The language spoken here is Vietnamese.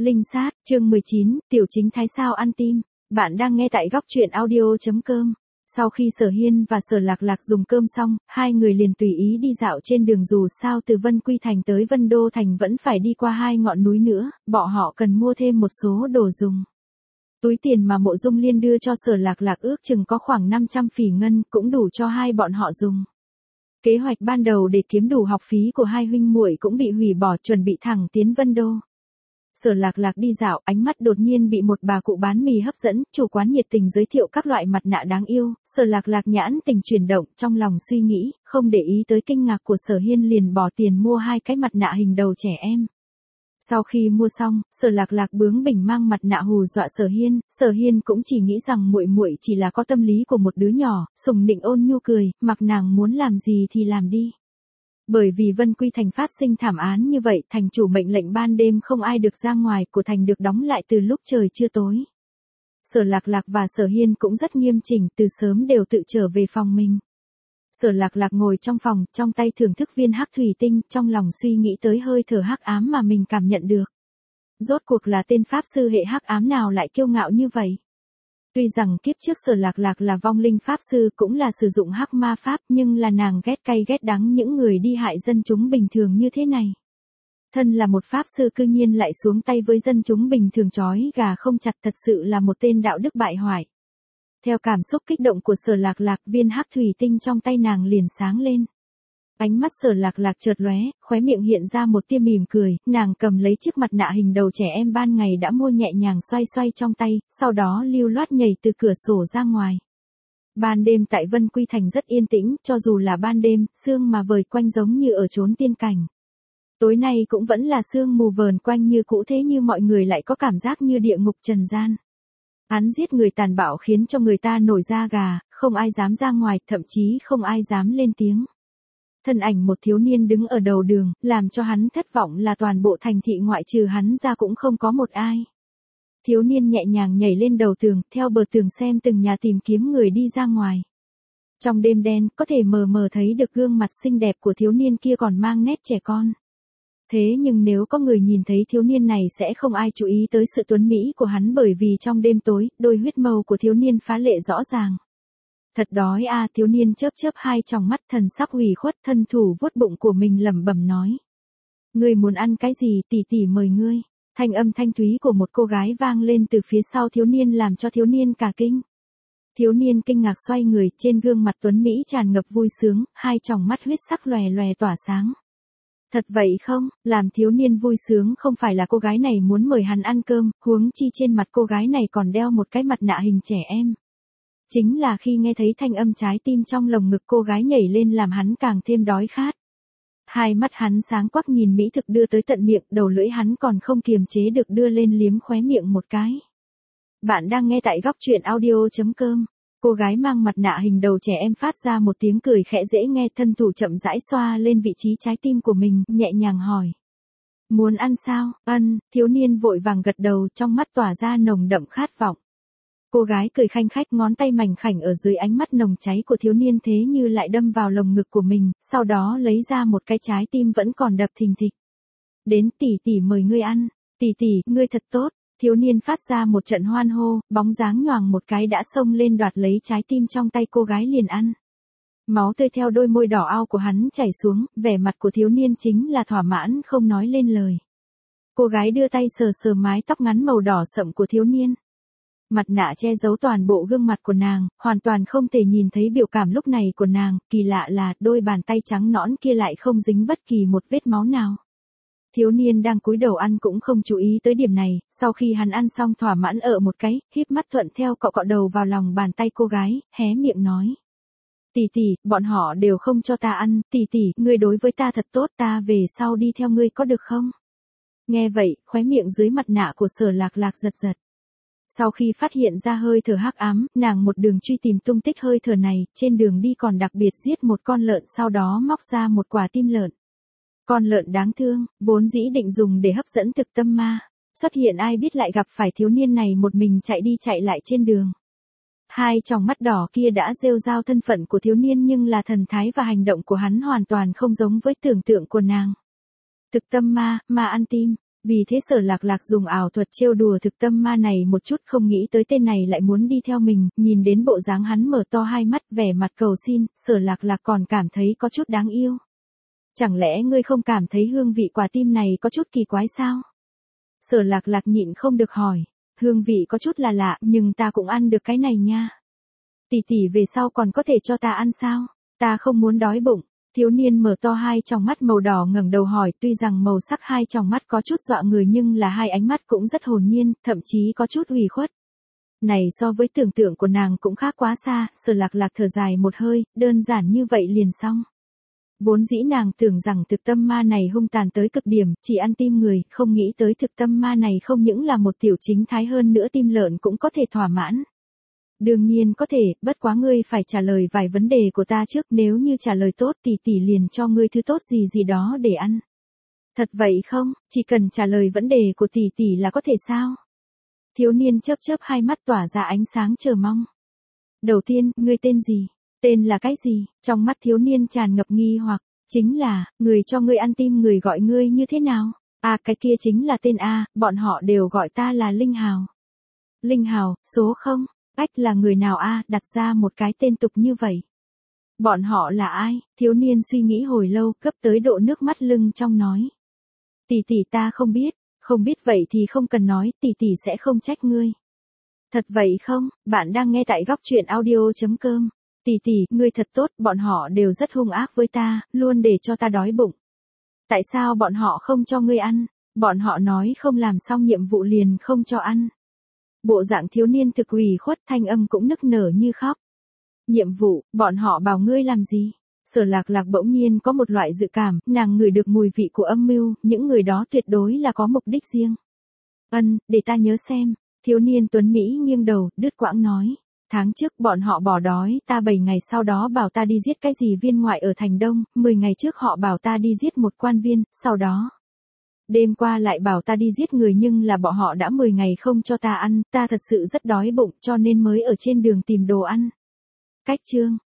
Linh sát, chương 19, tiểu chính thái sao ăn tim. Bạn đang nghe tại góc truyện audio.com. Sau khi Sở Hiên và Sở Lạc Lạc dùng cơm xong, hai người liền tùy ý đi dạo trên đường, dù sao từ Vân Quy Thành tới Vân Đô Thành vẫn phải đi qua hai ngọn núi nữa, bọn họ cần mua thêm một số đồ dùng. Túi tiền mà Mộ Dung Liên đưa cho Sở Lạc Lạc ước chừng có khoảng 500 phỉ ngân, cũng đủ cho hai bọn họ dùng. Kế hoạch ban đầu để kiếm đủ học phí của hai huynh muội cũng bị hủy bỏ, chuẩn bị thẳng tiến Vân Đô. Sở Lạc Lạc đi dạo, ánh mắt đột nhiên bị một bà cụ bán mì hấp dẫn, chủ quán nhiệt tình giới thiệu các loại mặt nạ đáng yêu, Sở Lạc Lạc nhãn tình chuyển động, trong lòng suy nghĩ, không để ý tới kinh ngạc của Sở Hiên liền bỏ tiền mua hai cái mặt nạ hình đầu trẻ em. Sau khi mua xong, Sở Lạc Lạc bướng bỉnh mang mặt nạ hù dọa Sở Hiên cũng chỉ nghĩ rằng muội muội chỉ là có tâm lý của một đứa nhỏ, sủng nịnh ôn nhu cười, mặc nàng muốn làm gì thì làm đi. Bởi vì Vân Quy Thành phát sinh thảm án như vậy, thành chủ mệnh lệnh ban đêm không ai được ra ngoài, của thành được đóng lại từ lúc trời chưa tối. Sở Lạc Lạc và Sở Hiên cũng rất nghiêm chỉnh, từ sớm đều tự trở về phòng mình. Sở Lạc Lạc ngồi trong phòng, trong tay thưởng thức viên hắc thủy tinh, trong lòng suy nghĩ tới hơi thở hắc ám mà mình cảm nhận được. Rốt cuộc là tên pháp sư hệ hắc ám nào lại kiêu ngạo như vậy? Tuy rằng kiếp trước Sở Lạc Lạc là vong linh pháp sư, cũng là sử dụng hắc ma pháp, nhưng là nàng ghét cay ghét đắng những người đi hại dân chúng bình thường như thế này. Thân là một pháp sư cư nhiên lại xuống tay với dân chúng bình thường trói gà không chặt, thật sự là một tên đạo đức bại hoại. Theo cảm xúc kích động của Sở Lạc Lạc, viên hắc thủy tinh trong tay nàng liền sáng lên. Ánh mắt Sở Lạc Lạc chợt lóe, khóe miệng hiện ra một tia mỉm cười, nàng cầm lấy chiếc mặt nạ hình đầu trẻ em ban ngày đã mua nhẹ nhàng xoay xoay trong tay, sau đó lưu loát nhảy từ cửa sổ ra ngoài. Ban đêm tại Vân Quy Thành rất yên tĩnh, cho dù là ban đêm, sương mà vời quanh giống như ở chốn tiên cảnh. Tối nay cũng vẫn là sương mù vờn quanh như cũ, thế như mọi người lại có cảm giác như địa ngục trần gian. Án giết người tàn bạo khiến cho người ta nổi da gà, không ai dám ra ngoài, thậm chí không ai dám lên tiếng. Thân ảnh một thiếu niên đứng ở đầu đường, làm cho hắn thất vọng là toàn bộ thành thị ngoại trừ hắn ra cũng không có một ai. Thiếu niên nhẹ nhàng nhảy lên đầu tường, theo bờ tường xem từng nhà tìm kiếm người đi ra ngoài. Trong đêm đen, có thể mờ mờ thấy được gương mặt xinh đẹp của thiếu niên kia còn mang nét trẻ con. Thế nhưng nếu có người nhìn thấy thiếu niên này sẽ không ai chú ý tới sự tuấn mỹ của hắn, bởi vì trong đêm tối, đôi huyết mâu của thiếu niên phá lệ rõ ràng. Thật đói a, thiếu niên chớp chớp hai tròng mắt, thần sắc ủy khuất, thân thủ vuốt bụng của mình lẩm bẩm nói. Ngươi muốn ăn cái gì, tỷ tỷ mời ngươi. Thanh âm thanh thúy của một cô gái vang lên từ phía sau thiếu niên làm cho thiếu niên cả kinh. Thiếu niên kinh ngạc xoay người, trên gương mặt tuấn mỹ tràn ngập vui sướng, hai tròng mắt huyết sắc lòe lòe tỏa sáng. Thật vậy không, làm thiếu niên vui sướng không phải là cô gái này muốn mời hắn ăn cơm, huống chi trên mặt cô gái này còn đeo một cái mặt nạ hình trẻ em. Chính là khi nghe thấy thanh âm, trái tim trong lồng ngực cô gái nhảy lên làm hắn càng thêm đói khát. Hai mắt hắn sáng quắc nhìn mỹ thực đưa tới tận miệng, đầu lưỡi hắn còn không kiềm chế được đưa lên liếm khóe miệng một cái. Bạn đang nghe tại góc truyện audio.com. Cô gái mang mặt nạ hình đầu trẻ em phát ra một tiếng cười khẽ dễ nghe, thân thủ chậm rãi xoa lên vị trí trái tim của mình, nhẹ nhàng hỏi. Muốn ăn sao? Ân, thiếu niên vội vàng gật đầu, trong mắt tỏa ra nồng đậm khát vọng. Cô gái cười khanh khách, ngón tay mảnh khảnh ở dưới ánh mắt nồng cháy của thiếu niên thế như lại đâm vào lồng ngực của mình, sau đó lấy ra một cái trái tim vẫn còn đập thình thịch. Đến, tỷ tỷ mời ngươi ăn, tỷ tỷ, ngươi thật tốt. Thiếu niên phát ra một trận hoan hô, bóng dáng nhoàng một cái đã xông lên đoạt lấy trái tim trong tay cô gái liền ăn. Máu tươi theo đôi môi đỏ ao của hắn chảy xuống, vẻ mặt của thiếu niên chính là thỏa mãn không nói lên lời. Cô gái đưa tay sờ sờ mái tóc ngắn màu đỏ sậm của thiếu niên. Mặt nạ che giấu toàn bộ gương mặt của nàng, hoàn toàn không thể nhìn thấy biểu cảm lúc này của nàng, kỳ lạ là đôi bàn tay trắng nõn kia lại không dính bất kỳ một vết máu nào. Thiếu niên đang cúi đầu ăn cũng không chú ý tới điểm này, sau khi hắn ăn xong thỏa mãn ở một cái, híp mắt thuận theo cọ cọ đầu vào lòng bàn tay cô gái, hé miệng nói. Tỷ tỷ, bọn họ đều không cho ta ăn, tỷ tỷ, ngươi đối với ta thật tốt, ta về sau đi theo ngươi có được không? Nghe vậy, khóe miệng dưới mặt nạ của Sở Lạc Lạc giật giật. Sau khi phát hiện ra hơi thở hắc ám, nàng một đường truy tìm tung tích hơi thở này, trên đường đi còn đặc biệt giết một con lợn, sau đó móc ra một quả tim lợn. Con lợn đáng thương, vốn dĩ định dùng để hấp dẫn thực tâm ma, xuất hiện ai biết lại gặp phải thiếu niên này một mình chạy đi chạy lại trên đường. Hai tròng mắt đỏ kia đã rêu rao thân phận của thiếu niên, nhưng là thần thái và hành động của hắn hoàn toàn không giống với tưởng tượng của nàng. Thực tâm ma, ma ăn tim. Vì thế Sở Lạc Lạc dùng ảo thuật trêu đùa thực tâm ma này một chút, không nghĩ tới tên này lại muốn đi theo mình, nhìn đến bộ dáng hắn mở to hai mắt vẻ mặt cầu xin, Sở Lạc Lạc còn cảm thấy có chút đáng yêu. Chẳng lẽ ngươi không cảm thấy hương vị quả tim này có chút kỳ quái sao? Sở Lạc Lạc nhịn không được hỏi, hương vị có chút là lạ, nhưng ta cũng ăn được cái này nha. Tỷ tỷ về sau còn có thể cho ta ăn sao? Ta không muốn đói bụng. Thiếu niên mở to hai tròng mắt màu đỏ ngẩng đầu hỏi, tuy rằng màu sắc hai tròng mắt có chút dọa người nhưng là hai ánh mắt cũng rất hồn nhiên, thậm chí có chút ủy khuất. Này so với tưởng tượng của nàng cũng khác quá xa, Sở Lạc Lạc thở dài một hơi, đơn giản như vậy liền xong. Vốn dĩ nàng tưởng rằng thực tâm ma này hung tàn tới cực điểm, chỉ ăn tim người, không nghĩ tới thực tâm ma này không những là một tiểu chính thái, hơn nữa tim lợn cũng có thể thỏa mãn. Đương nhiên có thể, bất quá ngươi phải trả lời vài vấn đề của ta trước, nếu như trả lời tốt tỷ tỷ liền cho ngươi thứ tốt gì gì đó để ăn. Thật vậy không, chỉ cần trả lời vấn đề của tỷ tỷ là có thể sao? Thiếu niên chớp chớp hai mắt tỏa ra ánh sáng chờ mong. Đầu tiên, ngươi tên gì? Tên là cái gì? Trong mắt thiếu niên tràn ngập nghi hoặc, chính là, người cho ngươi ăn tim người gọi ngươi như thế nào? À, cái kia chính là tên A, bọn họ đều gọi ta là Linh Hào. Linh Hào, số 0. Ách, là người nào a, đặt ra một cái tên tục như vậy? Bọn họ là ai? Thiếu niên suy nghĩ hồi lâu, gấp tới độ nước mắt lưng trong nói. Tỷ tỷ ta không biết, không biết vậy thì không cần nói, tỷ tỷ sẽ không trách ngươi. Thật vậy không? Bạn đang nghe tại góc truyện audio.com. Tỷ tỷ, ngươi thật tốt, bọn họ đều rất hung ác với ta, luôn để cho ta đói bụng. Tại sao bọn họ không cho ngươi ăn? Bọn họ nói không làm xong nhiệm vụ liền không cho ăn. Bộ dạng thiếu niên thực ủy khuất, thanh âm cũng nức nở như khóc. Nhiệm vụ, bọn họ bảo ngươi làm gì? Sở Lạc Lạc bỗng nhiên có một loại dự cảm, nàng ngửi được mùi vị của âm mưu, những người đó tuyệt đối là có mục đích riêng. Để ta nhớ xem. Thiếu niên tuấn Mỹ nghiêng đầu, đứt quãng nói. Tháng trước bọn họ bỏ đói ta 7 ngày, sau đó bảo ta đi giết cái gì viên ngoại ở thành Đông, 10 ngày trước họ bảo ta đi giết một quan viên, sau đó đêm qua lại bảo ta đi giết người, nhưng là bọn họ đã 10 ngày không cho ta ăn, ta thật sự rất đói bụng cho nên mới ở trên đường tìm đồ ăn. Cách chương,